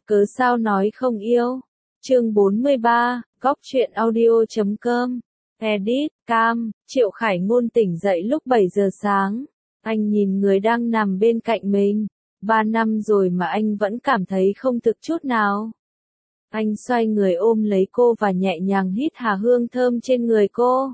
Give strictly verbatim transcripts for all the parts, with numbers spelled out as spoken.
Cớ sao nói không yêu? Chương bốn mươi ba, góc truyện audio chấm com. Edit, cam, Triệu Khải Ngôn tỉnh dậy lúc bảy giờ sáng. Anh nhìn người đang nằm bên cạnh mình. Ba năm rồi mà anh vẫn cảm thấy không thực chút nào. Anh xoay người ôm lấy cô và nhẹ nhàng hít hà hương thơm trên người cô.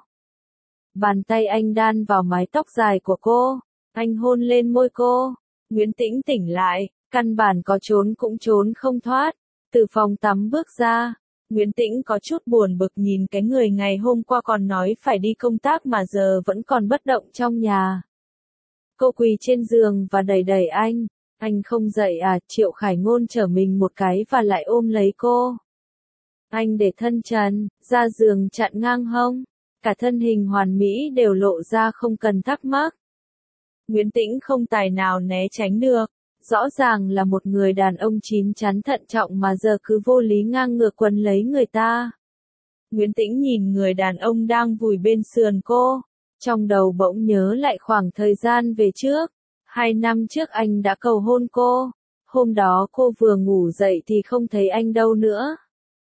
Bàn tay anh đan vào mái tóc dài của cô. Anh hôn lên môi cô. Nguyễn Tĩnh tỉnh lại, căn bản có trốn cũng trốn không thoát. Từ phòng tắm bước ra, Nguyễn Tĩnh có chút buồn bực nhìn cái người ngày hôm qua còn nói phải đi công tác mà giờ vẫn còn bất động trong nhà. Cô quỳ trên giường và đẩy đẩy anh. Anh không dậy à? Triệu Khải Ngôn trở mình một cái và lại ôm lấy cô. Anh để thân trần, ra giường chặn ngang hông. Cả thân hình hoàn mỹ đều lộ ra không cần thắc mắc. Nguyễn Tĩnh không tài nào né tránh được. Rõ ràng là một người đàn ông chín chắn thận trọng mà giờ cứ vô lý ngang ngược quấn lấy người ta. Nguyễn Tĩnh nhìn người đàn ông đang vùi bên sườn cô. Trong đầu bỗng nhớ lại khoảng thời gian về trước. Hai năm trước anh đã cầu hôn cô. Hôm đó cô vừa ngủ dậy thì không thấy anh đâu nữa.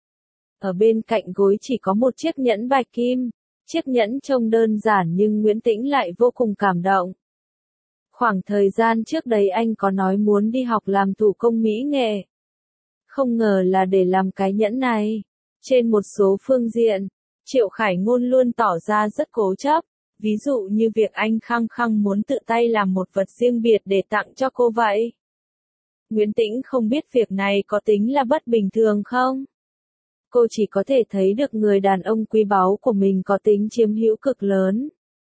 Ở bên cạnh gối chỉ có một chiếc nhẫn bạch kim. Chiếc nhẫn trông đơn giản nhưng Nguyễn Tĩnh lại vô cùng cảm động. Khoảng thời gian trước đấy anh có nói muốn đi học làm thủ công mỹ nghệ. Không ngờ là để làm cái nhẫn này. Trên một số phương diện, Triệu Khải Ngôn luôn tỏ ra rất cố chấp. Ví dụ như việc anh khăng khăng muốn tự tay làm một vật riêng biệt để tặng cho cô vậy. Nguyễn Tĩnh không biết việc này có tính là bất bình thường không? Cô chỉ có thể thấy được người đàn ông quý báu của mình có tính chiếm hữu cực lớn.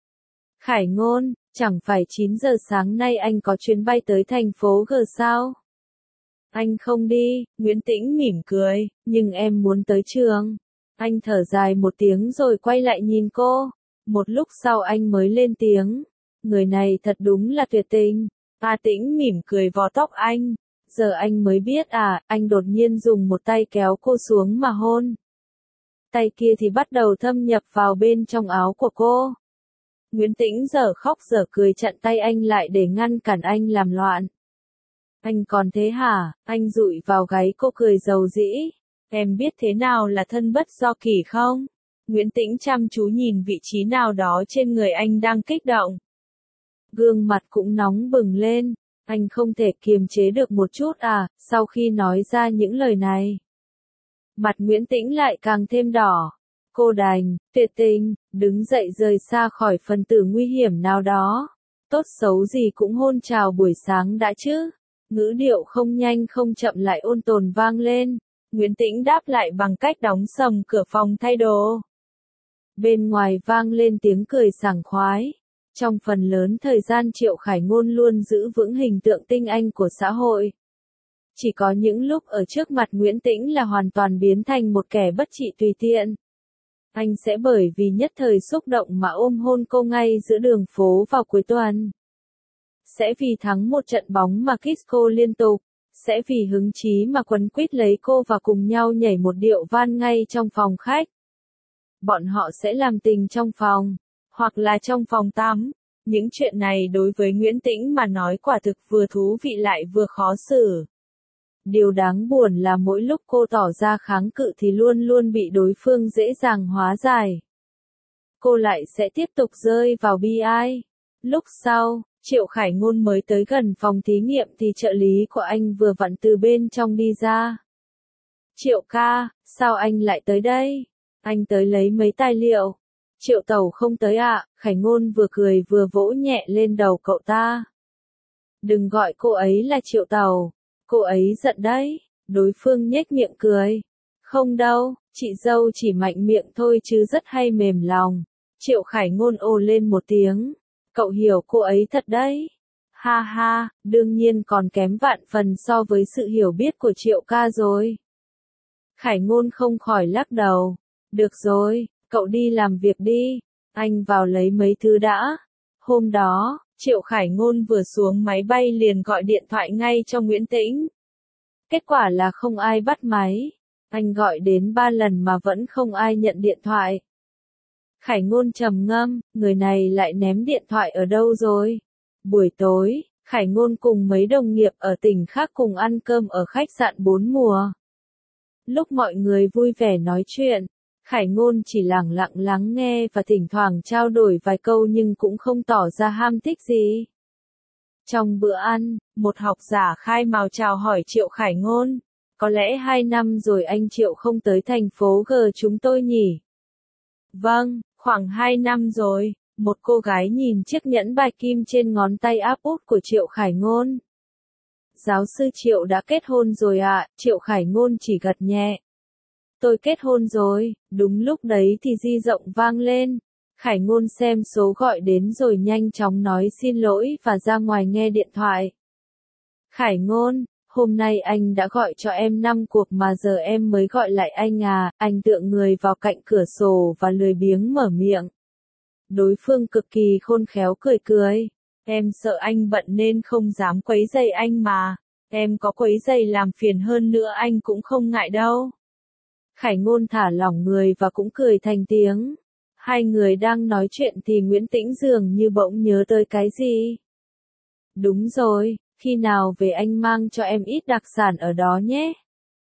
Khải Ngôn, chẳng phải chín giờ sáng nay anh có chuyến bay tới thành phố G sao? Anh không đi, Nguyễn Tĩnh mỉm cười, nhưng em muốn tới trường. Anh thở dài một tiếng rồi quay lại nhìn cô. Một lúc sau anh mới lên tiếng. Người này thật đúng là tuyệt tình. A Tĩnh mỉm cười vò tóc anh. Giờ anh mới biết à, anh đột nhiên dùng một tay kéo cô xuống mà hôn. Tay kia thì bắt đầu thâm nhập vào bên trong áo của cô. Nguyễn Tĩnh giờ khóc giờ cười chặn tay anh lại để ngăn cản anh làm loạn. Anh còn thế hả? Anh dụi vào gáy cô cười dầu dĩ. Em biết thế nào là thân bất do kỷ không? Nguyễn Tĩnh chăm chú nhìn vị trí nào đó trên người anh đang kích động. Gương mặt cũng nóng bừng lên. Anh không thể kiềm chế được một chút à, sau khi nói ra những lời này. Mặt Nguyễn Tĩnh lại càng thêm đỏ. Cô đành, tuyệt tình, đứng dậy rời xa khỏi phần tử nguy hiểm nào đó. Tốt xấu gì cũng hôn chào buổi sáng đã chứ. Ngữ điệu không nhanh không chậm lại ôn tồn vang lên. Nguyễn Tĩnh đáp lại bằng cách đóng sầm cửa phòng thay đồ. Bên ngoài vang lên tiếng cười sảng khoái. Trong phần lớn thời gian Triệu Khải Ngôn luôn giữ vững hình tượng tinh anh của xã hội. Chỉ có những lúc ở trước mặt Nguyễn Tĩnh là hoàn toàn biến thành một kẻ bất trị tùy tiện. Anh sẽ bởi vì nhất thời xúc động mà ôm hôn cô ngay giữa đường phố vào cuối tuần. Sẽ vì thắng một trận bóng mà kiss cô liên tục. Sẽ vì hứng chí mà quấn quýt lấy cô và cùng nhau nhảy một điệu van ngay trong phòng khách. Bọn họ sẽ làm tình trong phòng, hoặc là trong phòng tắm. Những chuyện này đối với Nguyễn Tĩnh mà nói quả thực vừa thú vị lại vừa khó xử. Điều đáng buồn là mỗi lúc cô tỏ ra kháng cự thì luôn luôn bị đối phương dễ dàng hóa giải. Cô lại sẽ tiếp tục rơi vào bi ai. Lúc sau, Triệu Khải Ngôn mới tới gần phòng thí nghiệm thì trợ lý của anh vừa vặn từ bên trong đi ra. Triệu ca, sao anh lại tới đây? Anh tới lấy mấy tài liệu. Triệu Tẩu không tới ạ, à? Khải Ngôn vừa cười vừa vỗ nhẹ lên đầu cậu ta. Đừng gọi cô ấy là Triệu Tẩu. Cô ấy giận đấy. Đối phương nhếch miệng cười. Không đâu, chị dâu chỉ mạnh miệng thôi chứ rất hay mềm lòng. Triệu Khải Ngôn ồ lên một tiếng. Cậu hiểu cô ấy thật đấy. Ha ha, đương nhiên còn kém vạn phần so với sự hiểu biết của Triệu ca rồi. Khải Ngôn không khỏi lắc đầu. Được rồi, cậu đi làm việc đi. Anh vào lấy mấy thứ đã. Hôm đó, Triệu Khải Ngôn vừa xuống máy bay liền gọi điện thoại ngay cho Nguyễn Tĩnh. Kết quả là không ai bắt máy. Anh gọi đến ba lần mà vẫn không ai nhận điện thoại. Khải Ngôn trầm ngâm, người này lại ném điện thoại ở đâu rồi? Buổi tối, Khải Ngôn cùng mấy đồng nghiệp ở tỉnh khác cùng ăn cơm ở khách sạn bốn mùa. Lúc mọi người vui vẻ nói chuyện, Khải Ngôn chỉ lẳng lặng lắng nghe và thỉnh thoảng trao đổi vài câu nhưng cũng không tỏ ra ham thích gì. Trong bữa ăn, một học giả khai mào chào hỏi Triệu Khải Ngôn, có lẽ hai năm rồi anh Triệu không tới thành phố G chúng tôi nhỉ? Vâng, khoảng hai năm rồi, một cô gái nhìn chiếc nhẫn bạch kim trên ngón tay áp út của Triệu Khải Ngôn. Giáo sư Triệu đã kết hôn rồi ạ, à? Triệu Khải Ngôn chỉ gật nhẹ. Tôi kết hôn rồi, đúng lúc đấy thì di động vang lên. Khải Ngôn xem số gọi đến rồi nhanh chóng nói xin lỗi và ra ngoài nghe điện thoại. Khải Ngôn, hôm nay anh đã gọi cho em năm cuộc mà giờ em mới gọi lại anh à, anh tựa người vào cạnh cửa sổ và lười biếng mở miệng. Đối phương cực kỳ khôn khéo cười cười. Em sợ anh bận nên không dám quấy rầy anh mà, em có quấy rầy làm phiền hơn nữa anh cũng không ngại đâu. Khải Ngôn thả lỏng người và cũng cười thành tiếng. Hai người đang nói chuyện thì Nguyễn Tĩnh dường như bỗng nhớ tới cái gì. Đúng rồi, khi nào về anh mang cho em ít đặc sản ở đó nhé.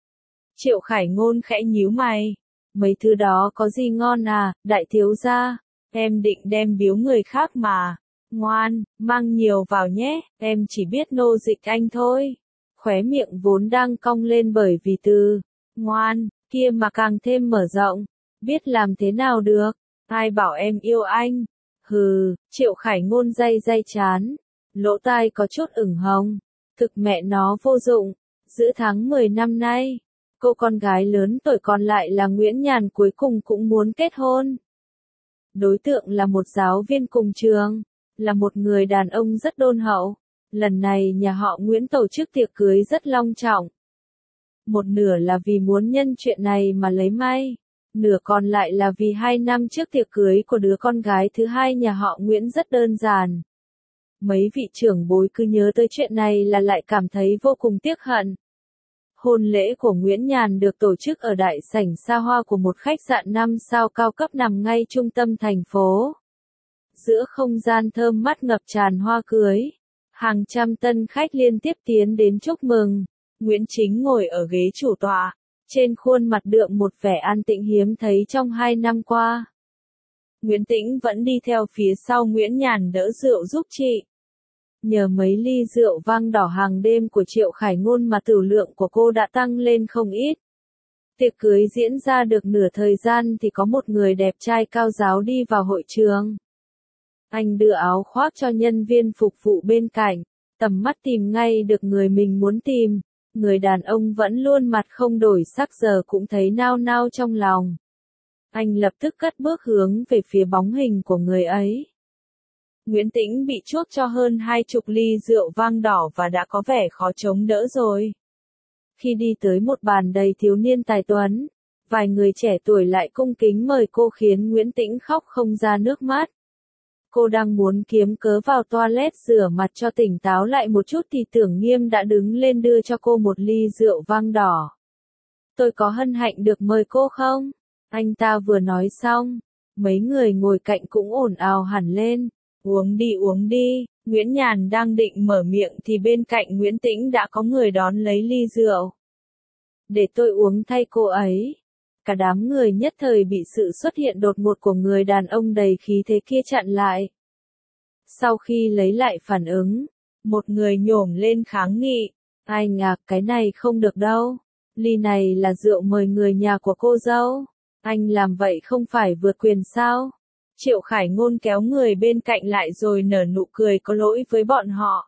Triệu Khải Ngôn khẽ nhíu mày. Mấy thứ đó có gì ngon à, đại thiếu gia? Em định đem biếu người khác mà. Ngoan, mang nhiều vào nhé, em chỉ biết nô dịch anh thôi. Khóe miệng vốn đang cong lên bởi vì từ ngoan kia mà càng thêm mở rộng. Biết làm thế nào được, ai bảo em yêu anh. Hừ, Triệu Khải Ngôn day day chán. Lỗ tai có chút ửng hồng. Thực mẹ nó vô dụng. Giữa tháng mười năm nay, cô con gái lớn tuổi còn lại là Nguyễn Nhàn cuối cùng cũng muốn kết hôn. Đối tượng là một giáo viên cùng trường, là một người đàn ông rất đôn hậu. Lần này nhà họ Nguyễn tổ chức tiệc cưới rất long trọng. Một nửa là vì muốn nhân chuyện này mà lấy may, nửa còn lại là vì hai năm trước tiệc cưới của đứa con gái thứ hai nhà họ Nguyễn rất đơn giản. Mấy vị trưởng bối cứ nhớ tới chuyện này là lại cảm thấy vô cùng tiếc hận. Hôn lễ của Nguyễn Nhàn được tổ chức ở đại sảnh xa hoa của một khách sạn năm sao cao cấp nằm ngay trung tâm thành phố. Giữa không gian thơm mắt ngập tràn hoa cưới, hàng trăm tân khách liên tiếp tiến đến chúc mừng. Nguyễn Chính ngồi ở ghế chủ tọa, trên khuôn mặt đượm một vẻ an tĩnh hiếm thấy trong hai năm qua. Nguyễn Tĩnh vẫn đi theo phía sau Nguyễn Nhàn đỡ rượu giúp chị. Nhờ mấy ly rượu vang đỏ hàng đêm của Triệu Khải Ngôn mà tửu lượng của cô đã tăng lên không ít. Tiệc cưới diễn ra được nửa thời gian thì có một người đẹp trai cao ráo đi vào hội trường. Anh đưa áo khoác cho nhân viên phục vụ bên cạnh, tầm mắt tìm ngay được người mình muốn tìm. Người đàn ông vẫn luôn mặt không đổi sắc giờ cũng thấy nao nao trong lòng. Anh lập tức cất bước hướng về phía bóng hình của người ấy. Nguyễn Tĩnh bị chuốc cho hơn hai chục ly rượu vang đỏ và đã có vẻ khó chống đỡ rồi. Khi đi tới một bàn đầy thiếu niên tài tuấn, vài người trẻ tuổi lại cung kính mời cô khiến Nguyễn Tĩnh khóc không ra nước mắt. Cô đang muốn kiếm cớ vào toilet rửa mặt cho tỉnh táo lại một chút thì Tưởng Nghiêm đã đứng lên đưa cho cô một ly rượu vang đỏ. Tôi có hân hạnh được mời cô không? Anh ta vừa nói xong, mấy người ngồi cạnh cũng ồn ào hẳn lên. Uống đi uống đi, Nguyễn Nhàn đang định mở miệng thì bên cạnh Nguyễn Tĩnh đã có người đón lấy ly rượu. Để tôi uống thay cô ấy. Cả đám người nhất thời bị sự xuất hiện đột ngột của người đàn ông đầy khí thế kia chặn lại. Sau khi lấy lại phản ứng, một người nhổm lên kháng nghị. Ai ngạc cái này không được đâu. Ly này là rượu mời người nhà của cô dâu. Anh làm vậy không phải vượt quyền sao? Triệu Khải Ngôn kéo người bên cạnh lại rồi nở nụ cười có lỗi với bọn họ.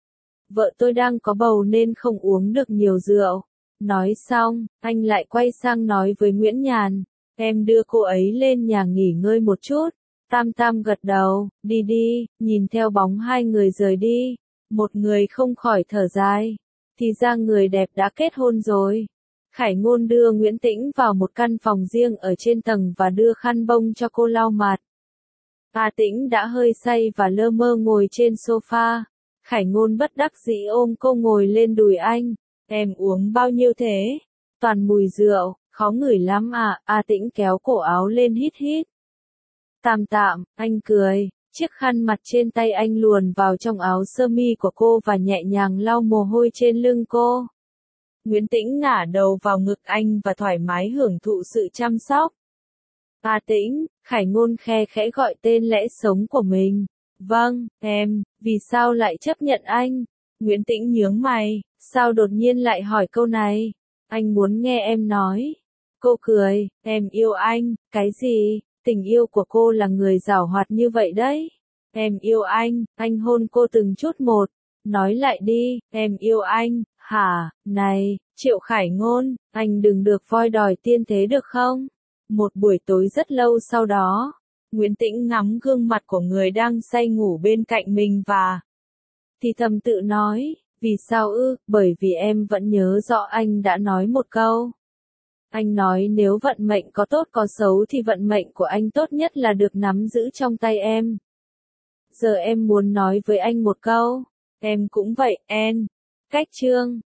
Vợ tôi đang có bầu nên không uống được nhiều rượu. Nói xong, anh lại quay sang nói với Nguyễn Nhàn. Em đưa cô ấy lên nhà nghỉ ngơi một chút. Tam Tam gật đầu, đi đi, nhìn theo bóng hai người rời đi. Một người không khỏi thở dài. Thì ra người đẹp đã kết hôn rồi. Khải Ngôn đưa Nguyễn Tĩnh vào một căn phòng riêng ở trên tầng và đưa khăn bông cho cô lau mặt. A Tĩnh đã hơi say và lơ mơ ngồi trên sofa. Khải Ngôn bất đắc dĩ ôm cô ngồi lên đùi anh. Em uống bao nhiêu thế? Toàn mùi rượu, khó ngửi lắm à? A Tĩnh kéo cổ áo lên hít hít. Tạm tạm, anh cười. Chiếc khăn mặt trên tay anh luồn vào trong áo sơ mi của cô và nhẹ nhàng lau mồ hôi trên lưng cô. Nguyễn Tĩnh ngả đầu vào ngực anh và thoải mái hưởng thụ sự chăm sóc. A Tĩnh, Khải Ngôn khe khẽ gọi tên lẽ sống của mình. Vâng, em, vì sao lại chấp nhận anh? Nguyễn Tĩnh nhướng mày, sao đột nhiên lại hỏi câu này? Anh muốn nghe em nói. Cô cười, em yêu anh, cái gì? Tình yêu của cô là người giảo hoạt như vậy đấy. Em yêu anh, anh hôn cô từng chút một. Nói lại đi, em yêu anh, hả? Này, Triệu Khải Ngôn, anh đừng được voi đòi tiên thế được không? Một buổi tối rất lâu sau đó, Nguyễn Tĩnh ngắm gương mặt của người đang say ngủ bên cạnh mình và thì thầm tự nói, vì sao ư? Bởi vì em vẫn nhớ rõ anh đã nói một câu. Anh nói nếu vận mệnh có tốt có xấu thì vận mệnh của anh tốt nhất là được nắm giữ trong tay em. Giờ em muốn nói với anh một câu, em cũng vậy, En. Cách chương